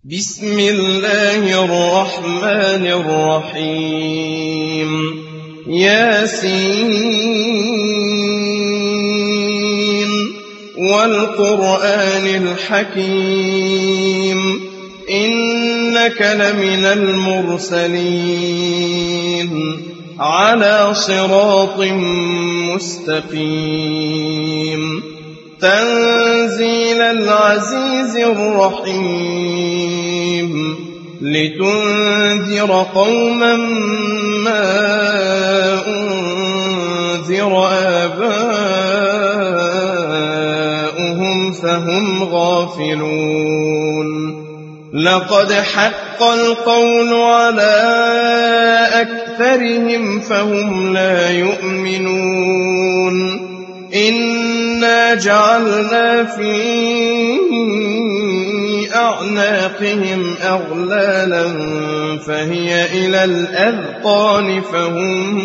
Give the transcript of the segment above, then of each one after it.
بسم الله الرحمن الرحيم ياسين والقرآن الحكيم إنك لمن المرسلين على صراط مستقيم تنزيل العزيز الرحيم لتنذر قوما ما أنذر آباؤهم فهم غافلون لقد حق القول على أكثرهم فهم لا يؤمنون إنا جعلنا في أعناقهم أغلالا فهي إلى الأذقان فهم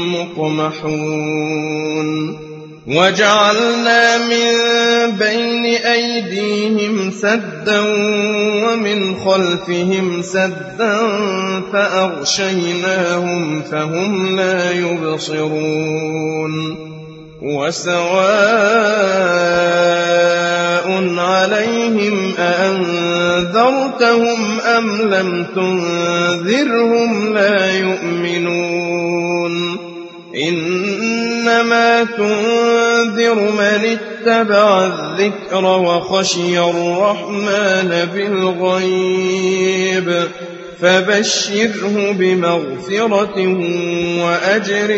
مقمحون وجعلنا من بين أيديهم سدا ومن خلفهم سدا فأغشيناهم فهم لا يبصرون وسواء عليهم أأنذرتهم أم لم تنذرهم لا يؤمنون إنما تنذر من اتبع الذكر وخشي الرحمن بالغيب فبشره بمغفرة وأجر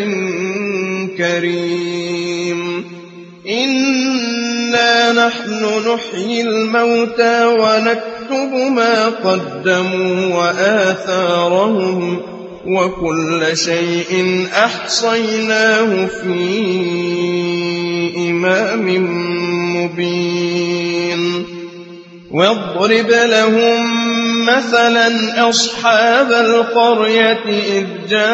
كريم إنا نحن نحيي الموتى ونكتب ما قدموا وآثارهم وكل شيء أحصيناه في إمام مبين واضرب لهم مثلا أصحاب القرية إذ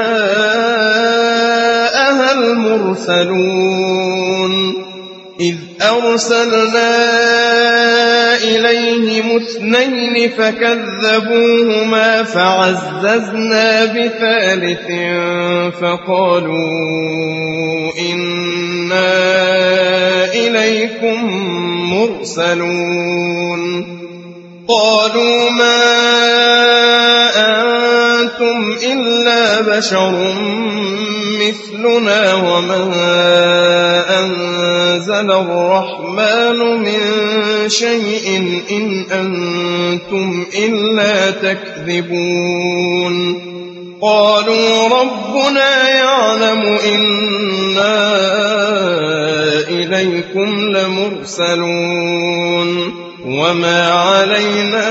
جاءها المرسلون إذ أرسلنا إليهم اثنين فكذبوهما فعززنا بثالث فقالوا إنا إليكم مرسلون قالوا ما أنتم إلا بشر مثلنا وما أنزل الرحمن من شيء إن أنتم إلا تكذبون قالوا ربنا يعلم إنا إليكم لمرسلون وما علينا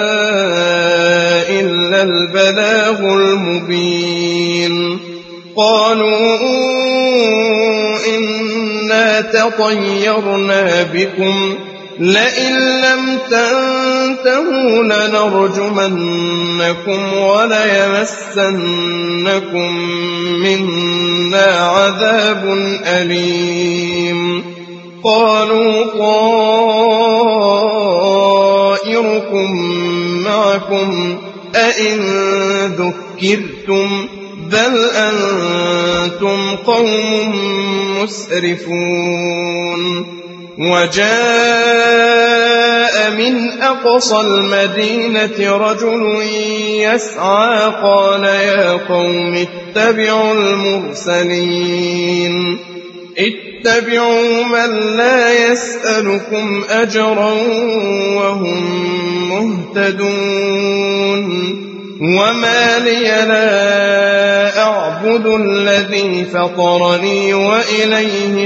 إلا البلاغ المبين قالوا إنا تطيرنا بكم لئن لم تنتهوا لنرجمنكم وليمسنكم منا عذاب أليم قالوا طائركم معكم أئن ذكرتم بل أنتم قوم مسرفون وجاء من أقصى المدينة رجل يسعى قال يا قوم اتبعوا المرسلين اتبعوا من لا يسألكم أجرا وهم مهتدون وما لي لا أعبد الذي فطرني وإليه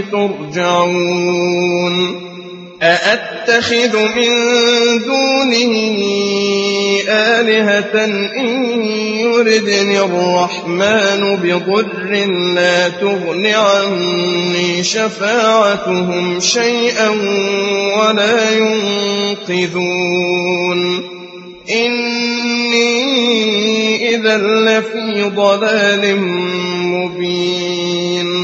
ترجعون أأتخذ من دونه آلهة إن يردني الرحمن بضر لا تغن عني شفاعتهم شيئا ولا ينقذون إني إذا لفي ضلال مبين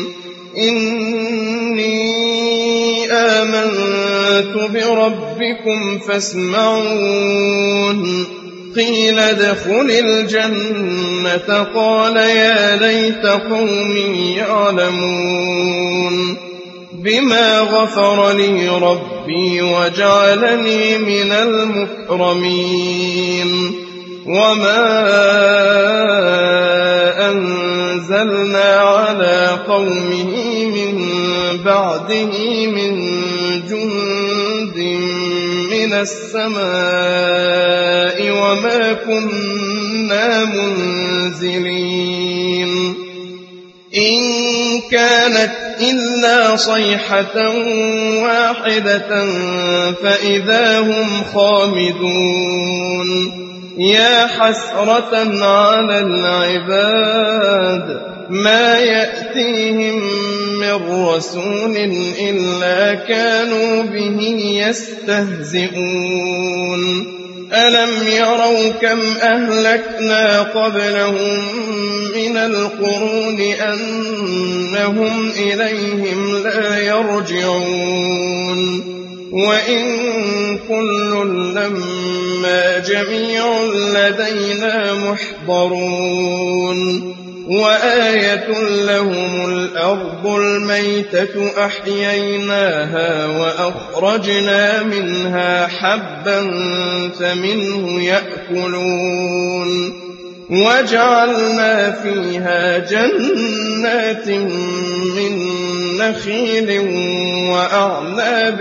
إني آمنت بربكم فاسمعون قيل ادخل الجنة قال يا ليت قومي يعلمون بما غفر لي ربي وجعلني من المكرمين وما أنزلنا على قومه من بعده من جند من السماء وما كنا منزلين إن كانت إلا صيحة واحدة فإذا هم خامدون يا حسرة على العباد ما يأتيهم من رسول إلا كانوا به يستهزئون ألم يروا كم أهلكنا قبلهم من القرون أنهم إليهم لا يرجعون وإن كل لما جميع لدينا محضرون وآية لهم الأرض الميتة أحييناها وأخرجنا منها حبا فمنه يأكلون وجعلنا فيها جنات من نخيل وأعناب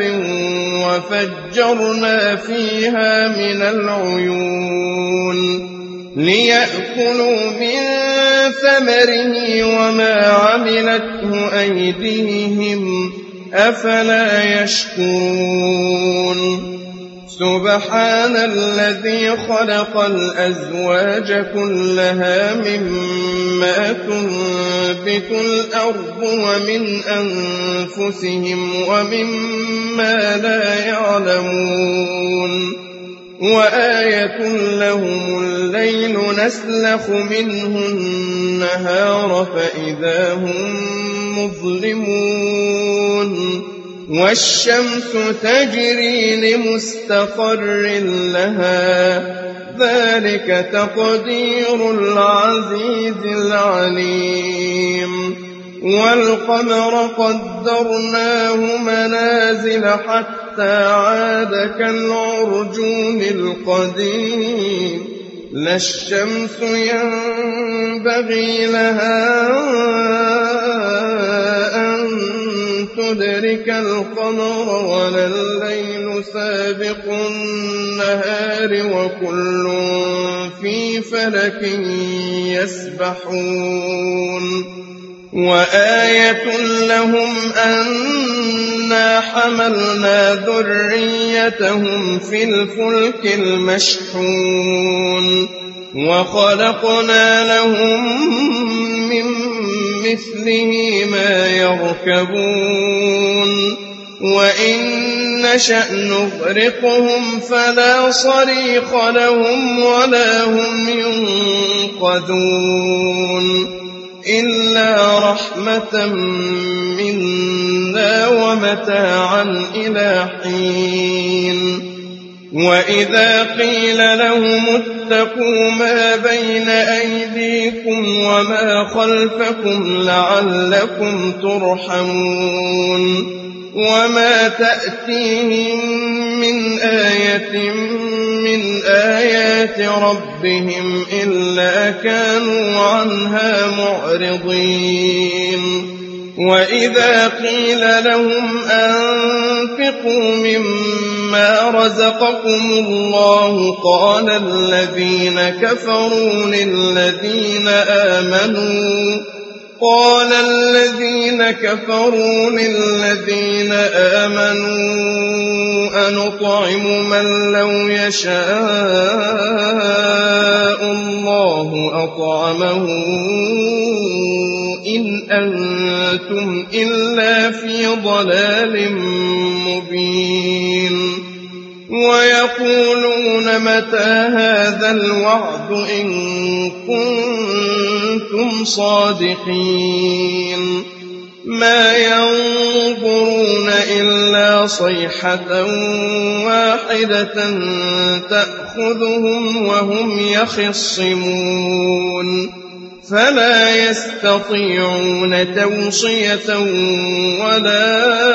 وفجرنا فيها من العيون ليأكلوا من ثمره وما عملته أيديهم أفلا يشكرون سبحان الذي خلق الأزواج كلها مما تنبت الأرض ومن أنفسهم ومما لا يعلمون وآية لهم الليل نسلخ منه النهار فإذا هم مظلمون والشمس تجري لمستقر لها ذلك تقدير العزيز العليم والقمر قدرناه منازل حتى عاد كالعرجون القديم لا الشمس ينبغي لها أن تدرك القمر ولا الليل سابق النهار وكل في فلك يسبحون وآية لهم أنا حملنا ذريتهم في الفلك المشحون وخلقنا لهم من مثله ما يركبون وإن نشأ نغرقهم فلا صريخ لهم ولا هم ينقذون إلا رحمة منا ومتاعا إلى حين وإذا قيل لهم اتقوا ما بين أيديكم وما خلفكم لعلكم ترحمون وما تأتيهم من آية من آيات ربهم إلا كانوا عنها معرضين وإذا قيل لهم أنفقوا مما رزقكم الله قال الذين كفروا للذين آمنوا أنطعم من لو يشاء الله أطعمه إن أنتم إلا في ضلال مبين ويقولون متى هذا الوعد إن كنتم صادقين ما ينظرون إلا صيحة واحدة تأخذهم وهم يخصمون فلا يستطيعون توصية ولا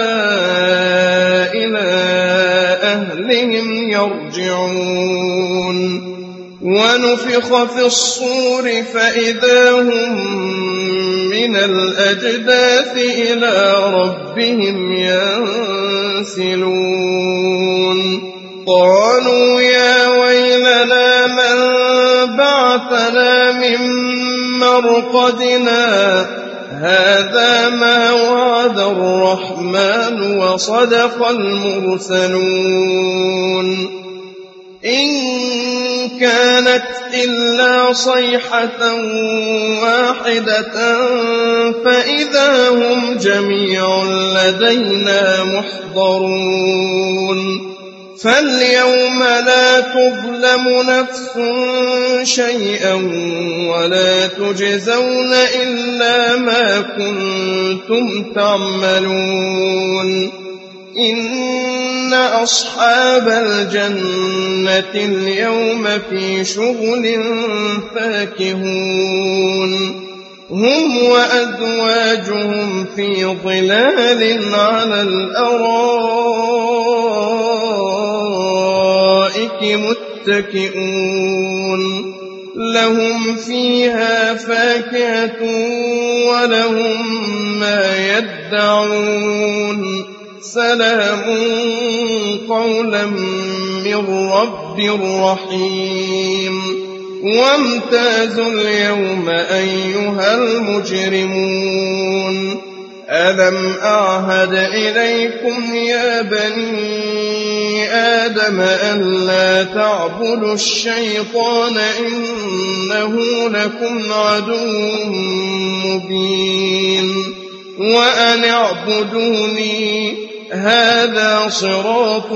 إلى أهلهم يرجعون ونفخ في الصور فإذا هم من الأجداث إلى ربهم ينسلون قالوا يا ويلنا من بعثنا من مرقدنا هذا ما وعد الرحمن وصدق المرسلون إن كانت إلا صيحة واحدة فإذا هم جميع لدينا محضرون فاليوم لا تظلم نفس شيئا ولا تجزون إلا ما كنتم تعملون إن أصحاب الجنة اليوم في شغل فاكهون هم وأزواجهم في ظلال على الأرائك متكئون لهم فيها فاكهة ولهم ما يدعون سلام قولا من رب رحيم وامتازوا اليوم أيها المجرمون ألم أعهد إليكم يا بني آدم ألا تعبدوا الشيطان إنه لكم عدو مبين وأن اعبدوني هذا صراط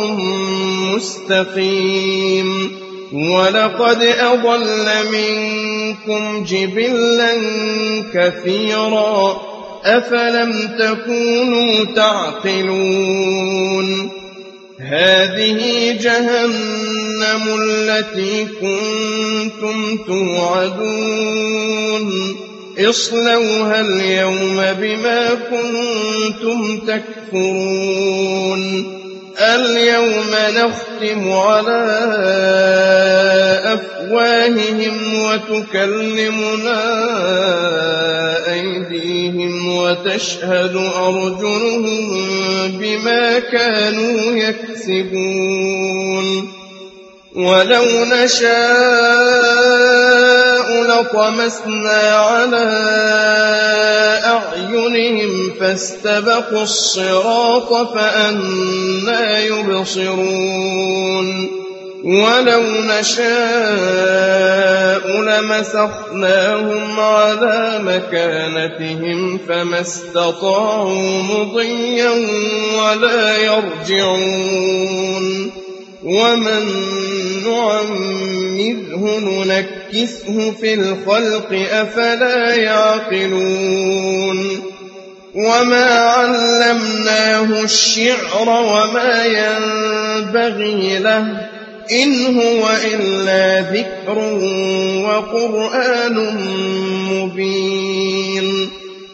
مستقيم ولقد أضل منكم جبلا كثيرا أفلم تكونوا تعقلون هذه جهنم التي كنتم توعدون اصلوها اليوم بما كنتم تكفرون اليوم نختم على أفواههم وتكلمنا أيديهم وتشهد أرجلهم بما كانوا يكسبون ولو نشاء لطمسنا على أعينهم فاستبقوا الصراط فأنى يبصرون ولو نشاء لمسخناهم على مكانتهم فما استطاعوا مضيا ولا يرجعون ومن نعمره ننكسه في الخلق أفلا يعقلون وما علمناه الشعر وما ينبغي له إن هو إلا ذكر وقرآن مبين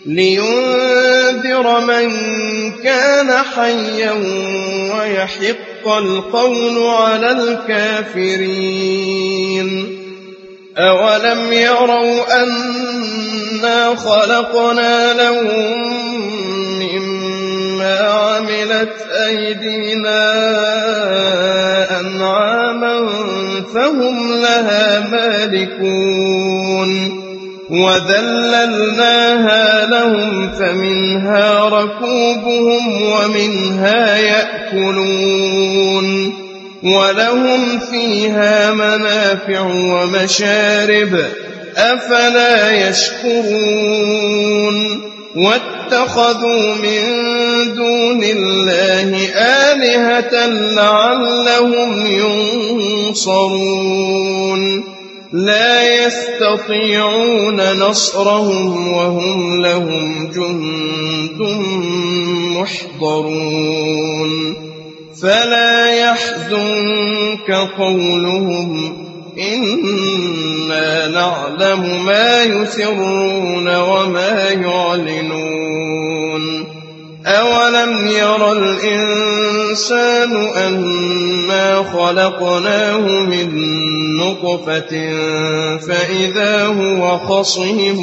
لينذر من كان حيا ويحق القول على الكافرين أولم يروا أنا خلقنا لهم مما عملت أيدينا أنعاما فهم لها مالكون وذللناها لهم فمنها ركوبهم ومنها يأكلون ولهم فيها منافع ومشارب أفلا يشكرون واتخذوا من دون الله آلهة لعلهم ينصرون لا يستطيعون نصرهم وهم لهم جند محضرون فلا يحزنك قولهم إنا نعلم ما يسرون وما يعلنون أولم ير الإنسان أنا خلقناه من نطفة فإذا هو خصيم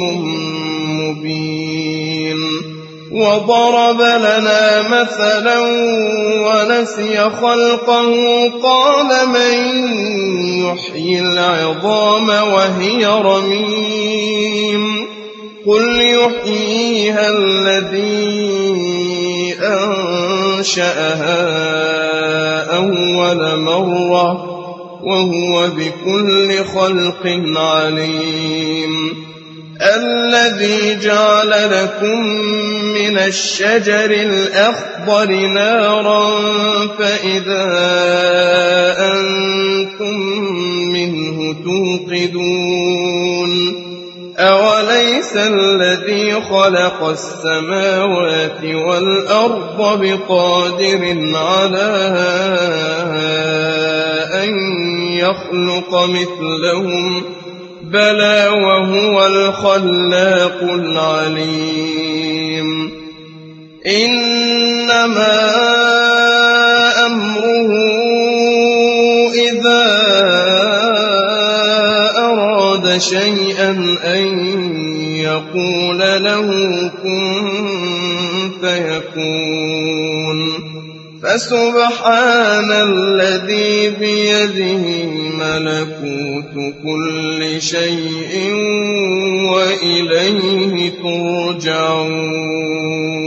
مبين وضرب لنا مثلا ونسي خلقه قال من يحيي العظام وهي رميم قل يحييها الذي أنشأها أول مرة وهو بكل خلق عليم الذي جعل لكم من الشجر الأخضر نارا فإذا أنتم منه توقدون أوليس الذي خلق السماوات والأرض بقادر على أن يخلق مثلهم بلى وهو الخلاق العليم إنما أمره إذا أراد شيئا أن يقول له كن فيكون فسبحان الذي بيده ملكوت كل شيء وإليه ترجعون